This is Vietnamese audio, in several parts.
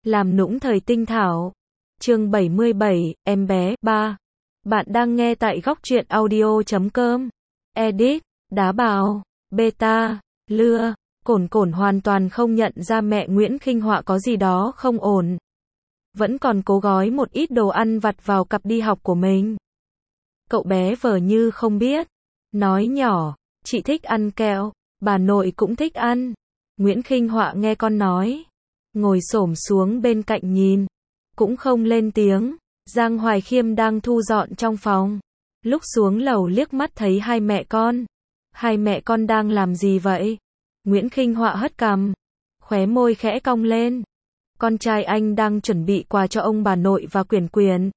Làm nũng thời tinh thảo. Chương 77, em bé, 3. Bạn đang nghe tại góc truyện audio.com. Edit, Đá Bào, Beta, Lưa. Cổn Cổn hoàn toàn không nhận ra mẹ Nguyễn Khinh Họa có gì đó không ổn. Vẫn còn cố gói một ít đồ ăn vặt vào cặp đi học của mình. Cậu bé vờ như không biết. Nói nhỏ, chị thích ăn kẹo, bà nội cũng thích ăn. Nguyễn Khinh Họa nghe con nói, ngồi xổm xuống bên cạnh nhìn, cũng không lên tiếng. Giang Hoài Khiêm đang thu dọn trong phòng. Lúc xuống lầu liếc mắt thấy hai mẹ con. Hai mẹ con đang làm gì vậy? Nguyễn Khinh Họa hất cằm, khóe môi khẽ cong lên. Con trai anh đang chuẩn bị quà cho ông bà nội và Quyển Quyển.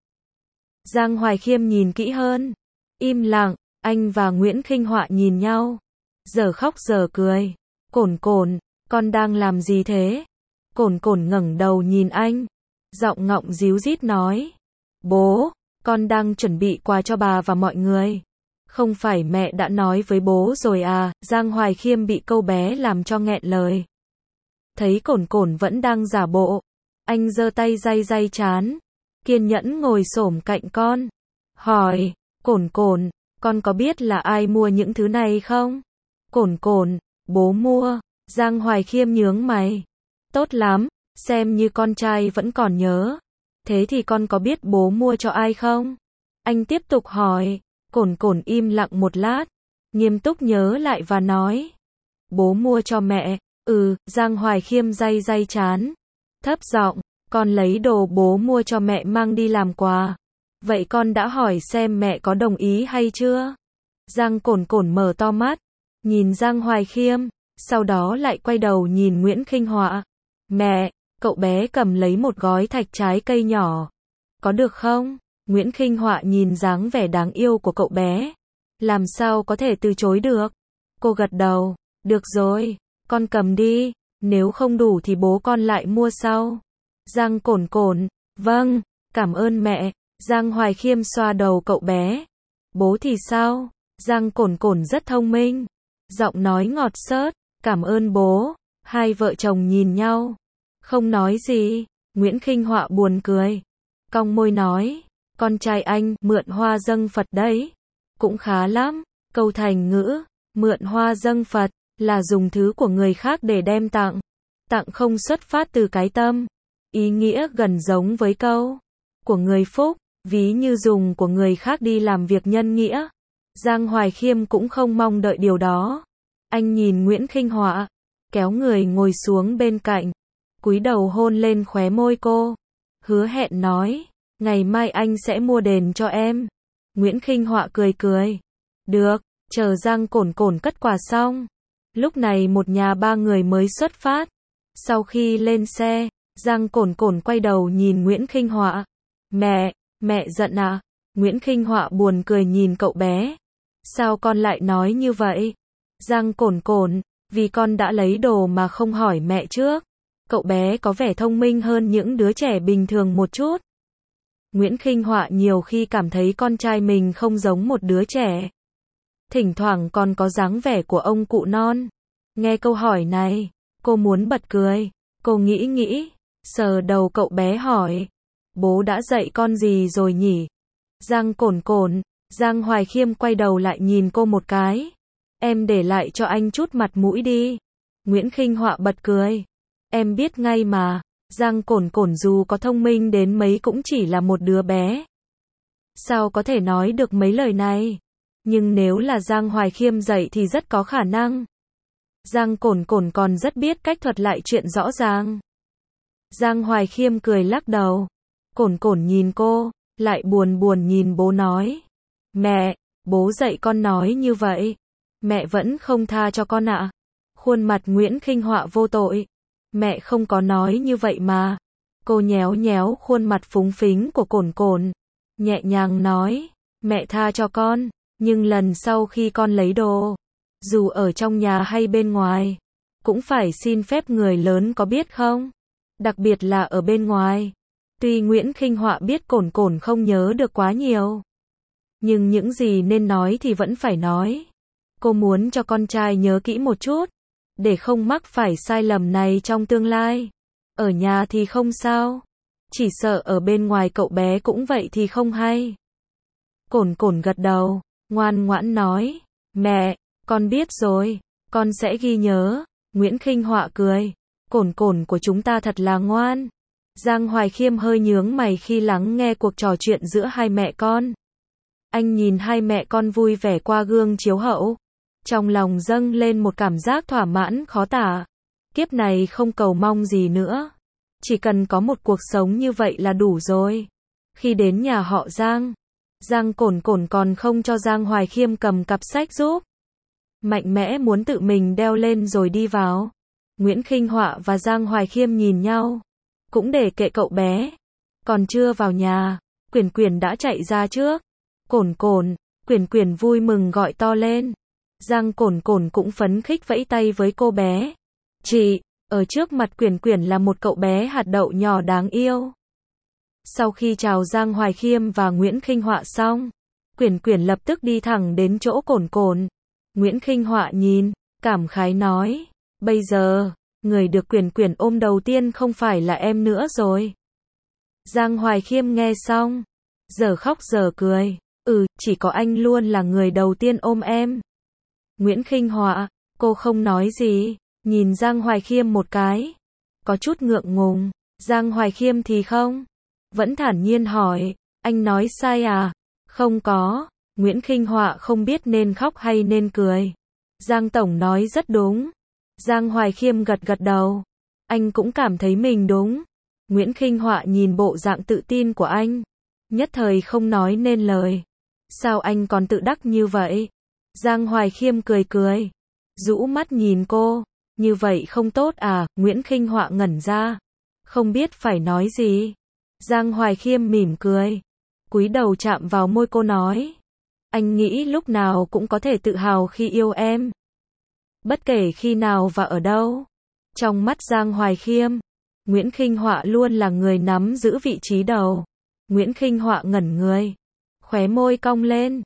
Giang Hoài Khiêm nhìn kỹ hơn. Im lặng, anh và Nguyễn Khinh Họa nhìn nhau. Giờ khóc giờ cười. Cổn Cổn, con đang làm gì thế? Cổn Cổn ngẩng đầu nhìn anh. Giọng ngọng ríu rít nói. Bố, con đang chuẩn bị quà cho bà và mọi người. Không phải mẹ đã nói với bố rồi à? Giang Hoài Khiêm bị câu bé làm cho nghẹn lời. Thấy Cổn Cổn vẫn đang giả bộ, anh giơ tay day day trán, kiên nhẫn ngồi xổm cạnh con. Hỏi, Cổn Cổn, con có biết là ai mua những thứ này không? Cổn Cổn, bố mua. Giang Hoài Khiêm nhướng mày. Tốt lắm, xem như con trai vẫn còn nhớ. Thế thì con có biết bố mua cho ai không? Anh tiếp tục hỏi. Cổn Cổn im lặng một lát, nghiêm túc nhớ lại và nói. Bố mua cho mẹ. Giang Hoài Khiêm day day trán. Thấp giọng, con lấy đồ bố mua cho mẹ mang đi làm quà. Vậy con đã hỏi xem mẹ có đồng ý hay chưa? Giang Cổn Cổn mở to mắt, nhìn Giang Hoài Khiêm, sau đó lại quay đầu nhìn Nguyễn Khinh Họa. Mẹ, cậu bé cầm lấy một gói thạch trái cây nhỏ. Có được không? Nguyễn Khinh Họa nhìn dáng vẻ đáng yêu của cậu bé. Làm sao có thể từ chối được? Cô gật đầu. Được rồi, con cầm đi. Nếu không đủ thì bố con lại mua sau. Giang Cổn Cổn. Vâng, cảm ơn mẹ. Giang Hoài Khiêm xoa đầu cậu bé. Bố thì sao? Giang Cổn Cổn rất thông minh. Giọng nói ngọt xớt. Cảm ơn bố. Hai vợ chồng nhìn nhau. Không nói gì. Nguyễn Khinh Họa buồn cười. Cong môi nói. Con trai anh mượn hoa dâng Phật đấy. Cũng khá lắm. Câu thành ngữ, mượn hoa dâng Phật, là dùng thứ của người khác để đem tặng. Tặng không xuất phát từ cái tâm. Ý nghĩa gần giống với câu của người Phúc, ví như dùng của người khác đi làm việc nhân nghĩa. Giang Hoài Khiêm cũng không mong đợi điều đó. Anh nhìn Nguyễn Khinh Họa, kéo người ngồi xuống bên cạnh, cúi đầu hôn lên khóe môi cô. Hứa hẹn nói, ngày mai anh sẽ mua đền cho em. Nguyễn Khinh Họa cười cười. Được, chờ Giang Cổn Cổn cất quà xong. Lúc này một nhà ba người mới xuất phát. Sau khi lên xe, Giang Cổn Cổn quay đầu nhìn Nguyễn Khinh Họa. Mẹ giận à? Nguyễn Khinh Họa buồn cười nhìn cậu bé. Sao con lại nói như vậy? Giang Cổn Cổn, vì con đã lấy đồ mà không hỏi mẹ trước. Cậu bé có vẻ thông minh hơn những đứa trẻ bình thường một chút. Nguyễn Khinh Họa nhiều khi cảm thấy con trai mình không giống một đứa trẻ. Thỉnh thoảng còn có dáng vẻ của ông cụ non. Nghe câu hỏi này, cô muốn bật cười. Cô nghĩ, sờ đầu cậu bé hỏi. Bố đã dạy con gì rồi nhỉ? Giang Cổn Cổn. Giang Hoài Khiêm quay đầu lại nhìn cô một cái. Em để lại cho anh chút mặt mũi đi. Nguyễn Khinh Họa bật cười. Em biết ngay mà. Giang Cổn Cổn dù có thông minh đến mấy cũng chỉ là một đứa bé. Sao có thể nói được mấy lời này? Nhưng nếu là Giang Hoài Khiêm dạy thì rất có khả năng. Giang Cổn Cổn còn rất biết cách thuật lại chuyện rõ ràng. Giang Hoài Khiêm cười lắc đầu. Cổn Cổn nhìn cô, lại buồn buồn nhìn bố nói. Mẹ, bố dạy con nói như vậy. Mẹ vẫn không tha cho con ạ. Khuôn mặt Nguyễn Khinh Họa vô tội. Mẹ không có nói như vậy mà. Cô nhéo nhéo khuôn mặt phúng phính của Cổn Cổn. Nhẹ nhàng nói. Mẹ tha cho con. Nhưng lần sau khi con lấy đồ, dù ở trong nhà hay bên ngoài, cũng phải xin phép người lớn có biết không? Đặc biệt là ở bên ngoài. Tuy Nguyễn Khinh Họa biết Cổn Cổn không nhớ được quá nhiều, nhưng những gì nên nói thì vẫn phải nói. Cô muốn cho con trai nhớ kỹ một chút, để không mắc phải sai lầm này trong tương lai. Ở nhà thì không sao. Chỉ sợ ở bên ngoài cậu bé cũng vậy thì không hay. Cổn Cổn gật đầu, ngoan ngoãn nói. Mẹ, con biết rồi, con sẽ ghi nhớ. Nguyễn Khinh Họa cười. Cổn Cổn của chúng ta thật là ngoan. Giang Hoài Khiêm hơi nhướng mày khi lắng nghe cuộc trò chuyện giữa hai mẹ con. Anh nhìn hai mẹ con vui vẻ qua gương chiếu hậu. Trong lòng dâng lên một cảm giác thỏa mãn khó tả. Kiếp này không cầu mong gì nữa. Chỉ cần có một cuộc sống như vậy là đủ rồi. Khi đến nhà họ Giang, Giang Cổn Cổn còn không cho Giang Hoài Khiêm cầm cặp sách giúp. Mạnh mẽ muốn tự mình đeo lên rồi đi vào. Nguyễn Khinh Họa và Giang Hoài Khiêm nhìn nhau. Cũng để kệ cậu bé. Còn chưa vào nhà, Quyển Quyển đã chạy ra trước. Cổn Cổn, Quyển Quyển vui mừng gọi to lên. Giang Cổn Cổn cũng phấn khích vẫy tay với cô bé. Chị, ở trước mặt Quyển Quyển là một cậu bé hạt đậu nhỏ đáng yêu. Sau khi chào Giang Hoài Khiêm và Nguyễn Khinh Họa xong, Quyển Quyển lập tức đi thẳng đến chỗ Cổn Cổn. Nguyễn Khinh Họa nhìn, cảm khái nói, bây giờ, người được Quyển Quyển ôm đầu tiên không phải là em nữa rồi. Giang Hoài Khiêm nghe xong, giờ khóc giờ cười, chỉ có anh luôn là người đầu tiên ôm em. Nguyễn Khinh Họa, cô không nói gì, nhìn Giang Hoài Khiêm một cái, có chút ngượng ngùng. Giang Hoài Khiêm thì không, vẫn thản nhiên hỏi, anh nói sai à? Không có. Nguyễn Khinh Họa không biết nên khóc hay nên cười. Giang tổng nói rất đúng. Giang Hoài Khiêm gật gật đầu. Anh cũng cảm thấy mình đúng. Nguyễn Khinh Họa nhìn bộ dạng tự tin của anh, nhất thời không nói nên lời. Sao anh còn tự đắc như vậy? Giang Hoài Khiêm cười cười, rũ mắt nhìn cô. Như vậy không tốt à? Nguyễn Khinh Họa ngẩn ra, không biết phải nói gì. Giang Hoài Khiêm mỉm cười, cúi đầu chạm vào môi cô nói, anh nghĩ lúc nào cũng có thể tự hào khi yêu em. Bất kể khi nào và ở đâu. Trong mắt Giang Hoài Khiêm, Nguyễn Khinh Họa luôn là người nắm giữ vị trí đầu. Nguyễn Khinh Họa ngẩn người, khóe môi cong lên,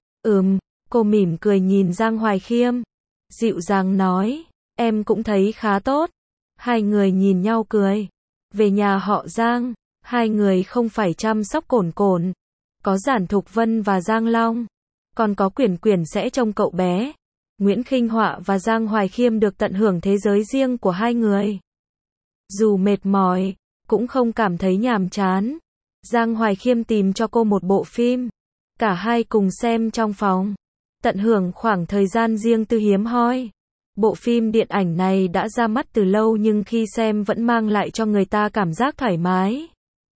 cô mỉm cười nhìn Giang Hoài Khiêm, dịu dàng nói, em cũng thấy khá tốt. Hai người nhìn nhau cười. Về nhà họ Giang, hai người không phải chăm sóc Cổn Cổn, có Giản Thục Vân và Giang Long, còn có Quyển Quyển sẽ trông cậu bé. Nguyễn Khinh Họa và Giang Hoài Khiêm được tận hưởng thế giới riêng của hai người. Dù mệt mỏi, cũng không cảm thấy nhàm chán. Giang Hoài Khiêm tìm cho cô một bộ phim, cả hai cùng xem trong phòng, tận hưởng khoảng thời gian riêng tư hiếm hoi. Bộ phim điện ảnh này đã ra mắt từ lâu nhưng khi xem vẫn mang lại cho người ta cảm giác thoải mái.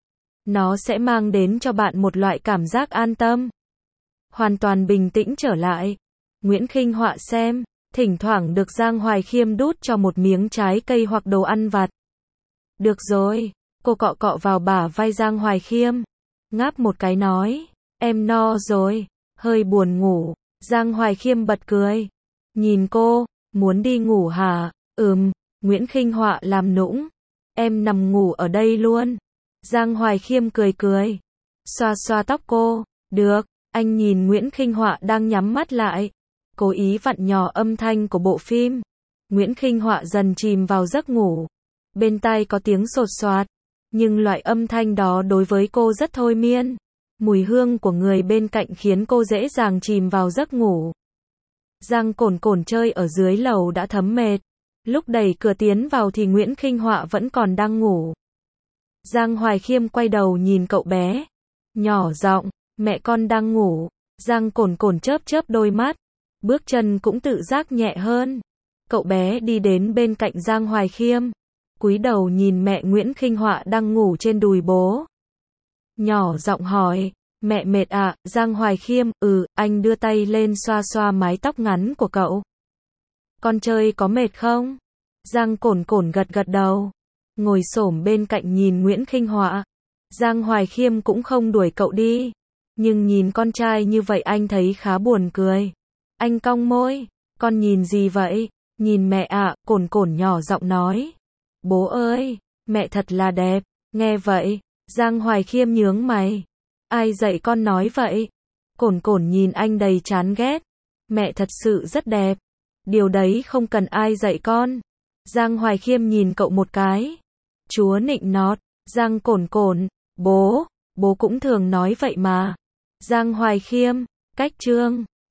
Nó sẽ mang đến cho bạn một loại cảm giác an tâm, hoàn toàn bình tĩnh trở lại. Nguyễn Khinh Họa xem, thỉnh thoảng được Giang Hoài Khiêm đút cho một miếng trái cây hoặc đồ ăn vặt. Được rồi, cô cọ cọ vào bả vai Giang Hoài Khiêm, ngáp một cái nói, em no rồi, hơi buồn ngủ. Giang Hoài Khiêm bật cười, nhìn cô, muốn đi ngủ hả? Nguyễn Khinh Họa làm nũng, em nằm ngủ ở đây luôn. Giang Hoài Khiêm cười cười, xoa xoa tóc cô, được. Anh nhìn Nguyễn Khinh Họa đang nhắm mắt lại, cố ý vặn nhỏ âm thanh của bộ phim. Nguyễn Khinh Họa dần chìm vào giấc ngủ. Bên tai có tiếng sột soạt, nhưng loại âm thanh đó đối với cô rất thôi miên. Mùi hương của người bên cạnh khiến cô dễ dàng chìm vào giấc ngủ. Giang Cổn Cổn chơi ở dưới lầu đã thấm mệt. Lúc đẩy cửa tiến vào thì Nguyễn Khinh Họa vẫn còn đang ngủ. Giang Hoài Khiêm quay đầu nhìn cậu bé, nhỏ giọng, mẹ con đang ngủ. Giang Cổn Cổn chớp chớp đôi mắt, bước chân cũng tự giác nhẹ hơn. Cậu bé đi đến bên cạnh Giang Hoài Khiêm, cúi đầu nhìn mẹ Nguyễn Khinh Họa đang ngủ trên đùi bố. Nhỏ giọng hỏi, mẹ mệt à? Giang Hoài Khiêm, anh đưa tay lên xoa xoa mái tóc ngắn của cậu. Con chơi có mệt không? Giang Cổn Cổn gật gật đầu, ngồi xổm bên cạnh nhìn Nguyễn Khinh Họa. Giang Hoài Khiêm cũng không đuổi cậu đi, nhưng nhìn con trai như vậy anh thấy khá buồn cười. Anh cong môi, con nhìn gì vậy? Nhìn mẹ ạ, Cổn Cổn nhỏ giọng nói. Bố ơi, mẹ thật là đẹp. Nghe vậy, Giang Hoài Khiêm nhướng mày. Ai dạy con nói vậy? Cổn Cổn nhìn anh đầy chán ghét. Mẹ thật sự rất đẹp. Điều đấy không cần ai dạy con. Giang Hoài Khiêm nhìn cậu một cái. Chúa nịnh nọt, Giang Cổn Cổn, bố cũng thường nói vậy mà. Giang Hoài Khiêm, cách chương